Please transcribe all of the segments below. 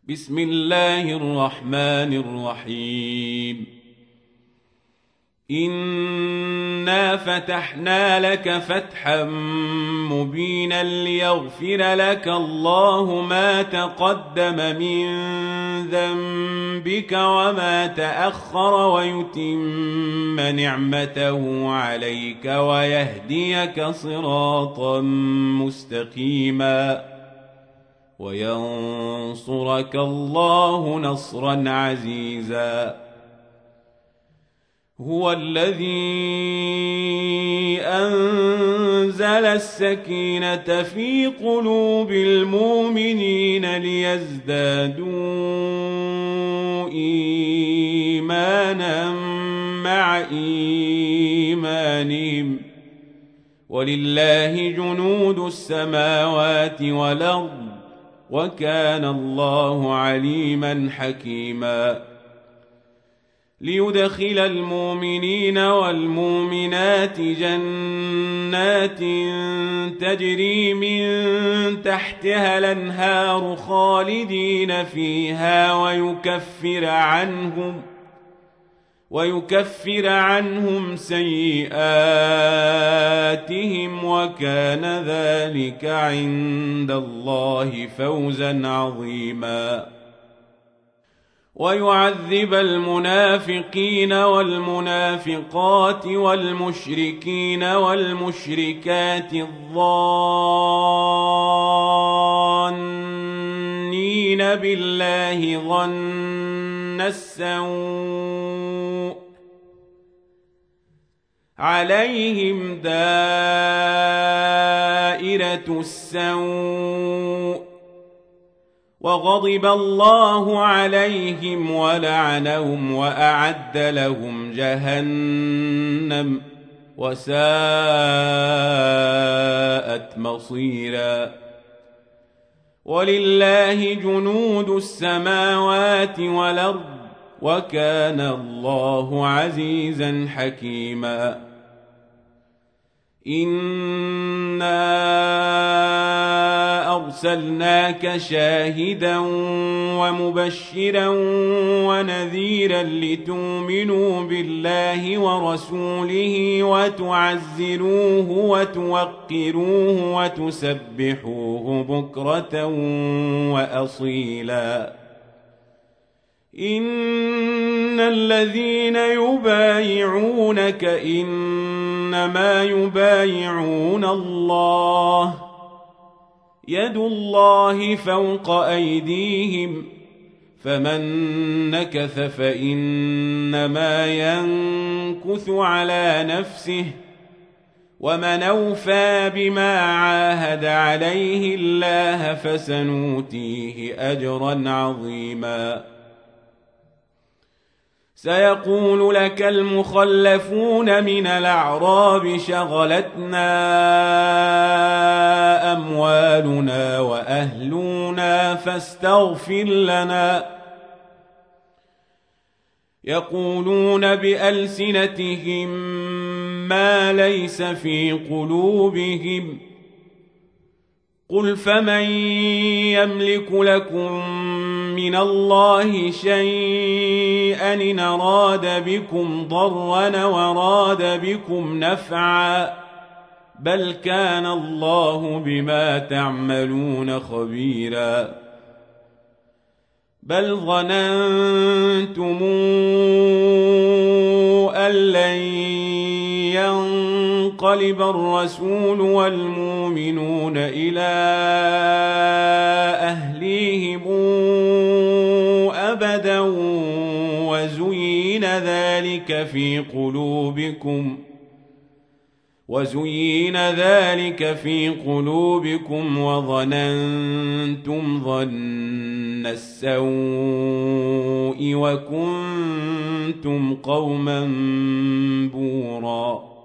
بسم الله الرحمن الرحيم. إنا فتحنا لك فتحا مبينا ليغفر لك الله ما تقدم من ذنبك وما تأخر ويتم نعمته عليك ويهديك صراطا مستقيما وينصرك الله نصرا عزيزا. هو الذي أنزل السكينة في قلوب المؤمنين ليزدادوا إيمانا مع إيمانهم ولله جنود السماوات والأرض وكان الله عليما حكيما. ليدخل المؤمنين والمؤمنات جنات تجري من تحتها الأنهار خالدين فيها ويكفر عنهم سيئاتهم وكان ذلك عند الله فوزا عظيما. ويعذب المنافقين والمنافقات والمشركين والمشركات الظانين بالله ظن السوء عليهم دائرة السوء وغضب الله عليهم ولعنهم وأعد لهم جهنم وساءت مصيرا. ولله جنود السماوات والأرض وكان الله عزيزا حكيما. إنا أرسلناك شاهدا ومبشرا ونذيرا لتؤمنوا بالله ورسوله وتعزروه وتوقروه وتسبحوه بكرة وأصيلا. إن الذين يبايعونك إنما يبايعون الله يد الله فوق أيديهم فمن نكث فإنما ينكث على نفسه ومن أوفى بما عاهد عليه الله فسنؤتيه أجرا عظيما. سيقول لك المخلفون من الأعراب شغلتنا أموالنا وأهلنا فاستغفر لنا. يقولون بألسنتهم ما ليس في قلوبهم قل فمن يملك لكم من الله شيئا إن أراد بكم ضرا وراد بكم نفعا بل كان الله بما تعملون خبيرا. بل ظننتم أن لن ينقلب الرسول والمؤمنون إلى أهليهم أبدا وزين ذلك في قلوبكم وظننتم ظن السوء وكنتم قوما بورا.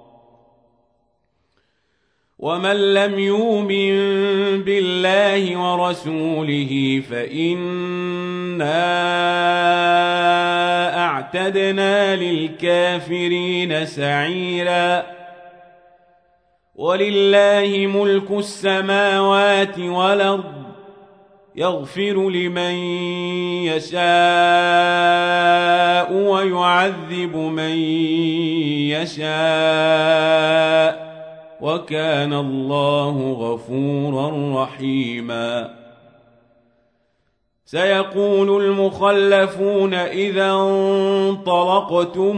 ومن لم يؤمن بالله ورسوله فإنا أعتدنا للكافرين سعيرا. ولله ملك السماوات والأرض يغفر لمن يشاء ويعذب من يشاء وكان الله غفورا رحيما سيقول المخلفون إذا انطلقتم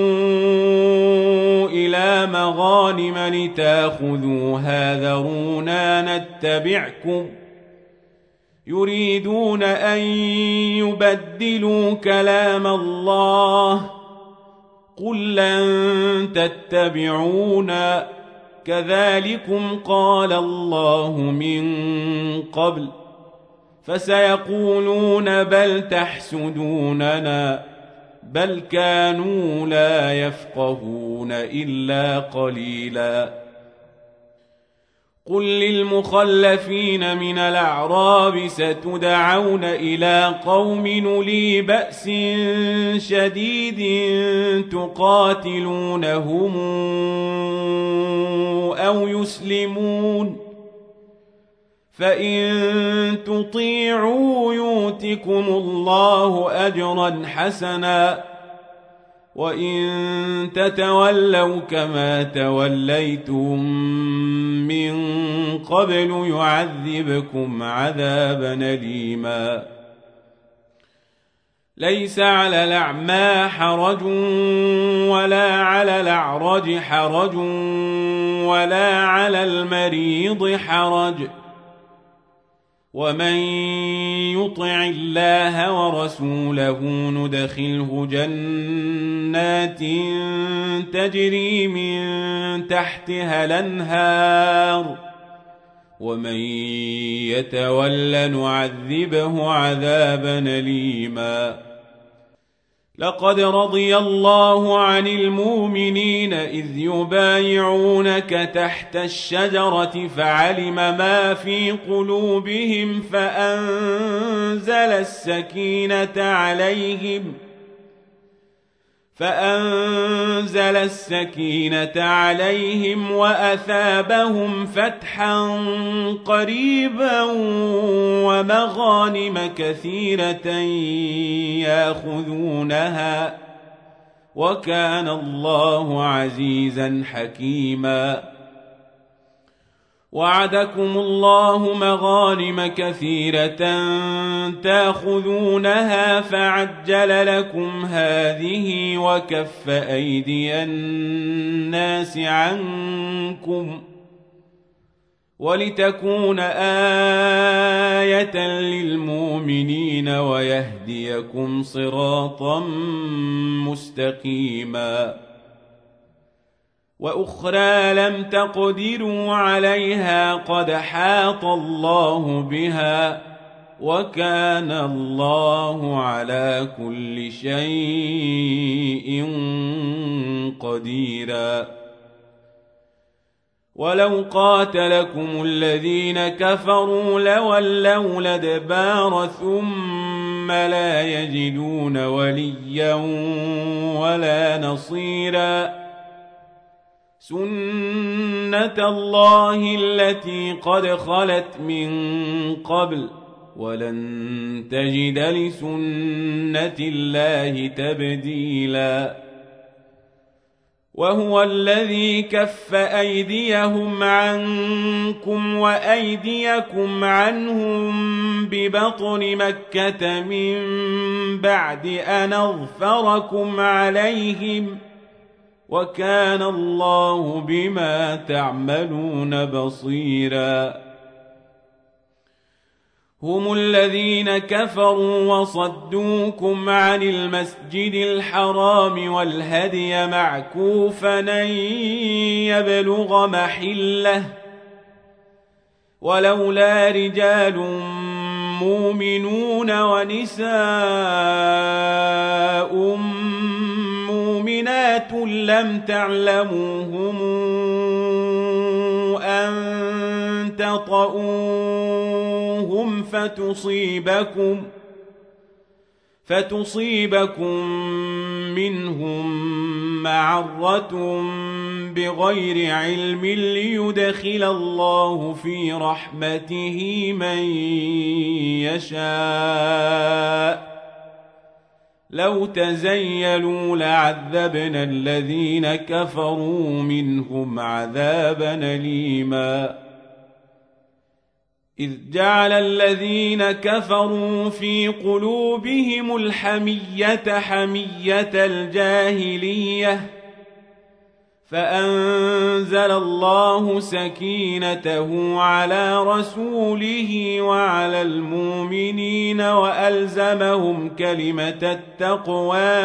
إلى مغانم لتاخذوها ذرونا نتبعكم يريدون أن يبدلوا كلام الله قل لن تتبعونا كذلكم قال الله من قبل فسيقولون بل تحسدوننا بل كانوا لا يفقهون إلا قليلا قل للمخلفين من الأعراب ستدعون إلى قوم أولي بأس شديد تقاتلونهم أو يسلمون فإن تطيعوا يؤتكم الله أجرا حسنا وإن تتولوا كما توليتم من قبل يعذبكم عذابا أليما ليس على الأعمى حرج ولا على الأعرج حرج ولا على المريض حرج ومن يطع الله ورسوله ندخله جنات تجري من تحتها الأنهار ومن يتول نعذبه عذابا أليما لقد رضي الله عن المؤمنين إذ يبايعونك تحت الشجرة فعلم فَعَلِمَ مَا فِي قُلُوبِهِمْ فأنزل السكينة عليهم وأثابهم فتحا قريبا ومغانم كثيرة يأخذونها وكان الله عزيزا حكيما وعدكم الله مغانم كثيرة تأخذونها فعجل لكم هذه وكف أيدي الناس عنكم ولتكون آية للمؤمنين ويهديكم صراطا مستقيما وأخرى لم تقدروا عليها قد حاط الله بها وكان الله على كل شيء قديرا ولو قاتلكم الذين كفروا لولوا الأدبار ثم لا يجدون وليا ولا نصيرا سنة الله التي قد خلت من قبل ولن تجد لسنة الله تبديلا وهو الذي كف أيديهم عنكم وأيديكم عنهم ببطن مكة من بعد أن أظفركم عليهم وكان الله بما تعملون بصيرا هم الذين كفروا وصدوكم عن المسجد الحرام والهدي معكوفا أن يبلغ محله ولولا رجال مؤمنون ونساء مؤمنات لم تعلموهم أن تطؤوهم فتصيبكم منهم معرة بغير علم ليدخل الله في رحمته من يشاء لو تزيلوا لعذبنا الذين كفروا منهم عذابا أليما إذ جعل الذين كفروا في قلوبهم الحمية حمية الجاهلية فأنزل الله سكينته على رسوله وعلى المؤمنين وألزمهم كلمة التقوى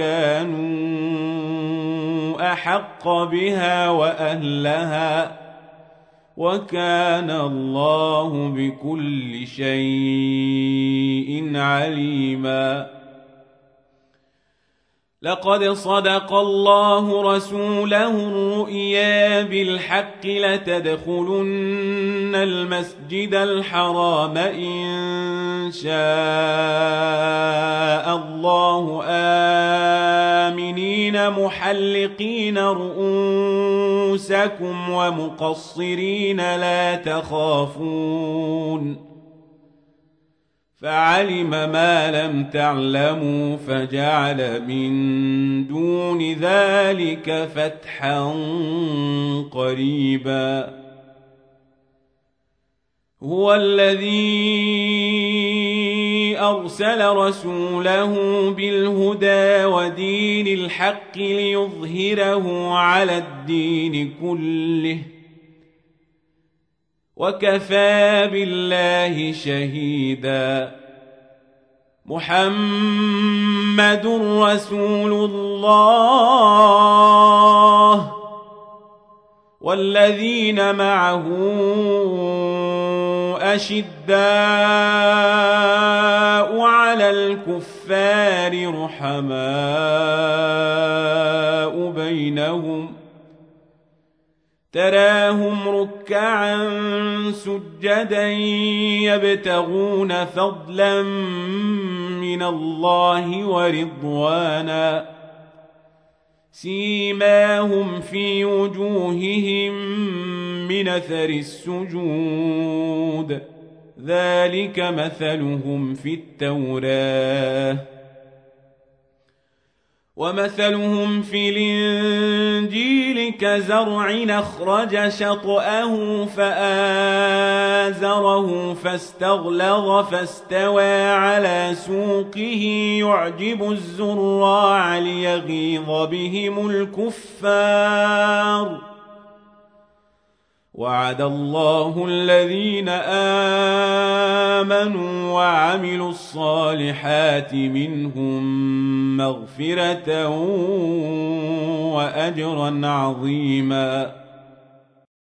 وكانوا أحق بها وأهلها وكان الله بكل شيء عليما لقد صدق الله رسوله الرؤيا بالحق لتدخلن المسجد الحرام إن شاء الله آمنين محلقين رؤوسكم ومقصرين لا تخافون فعلم ما لم تعلموا فجعل من دون ذلك فتحا قريبا هو الذي أرسل رسوله بالهدى ودين الحق ليظهره على الدين كله وكفى بالله شهيدا محمد رسول الله والذين معه أشداء على الكفار رحماء بينهم تراهم ركعا سجدا يبتغون فضلا من الله ورضوانا سيماهم في وجوههم من أثر السجود ذلك مثلهم في التوراة ومثلهم في الإنجيل كزرع أخرج شطأه فآزره فاستغلظ فاستوى على سوقه يعجب الزراع ليغيظ بهم الكفار وعد الله الذين آمنوا وعملوا الصالحات منهم مغفرة وأجرا عظيما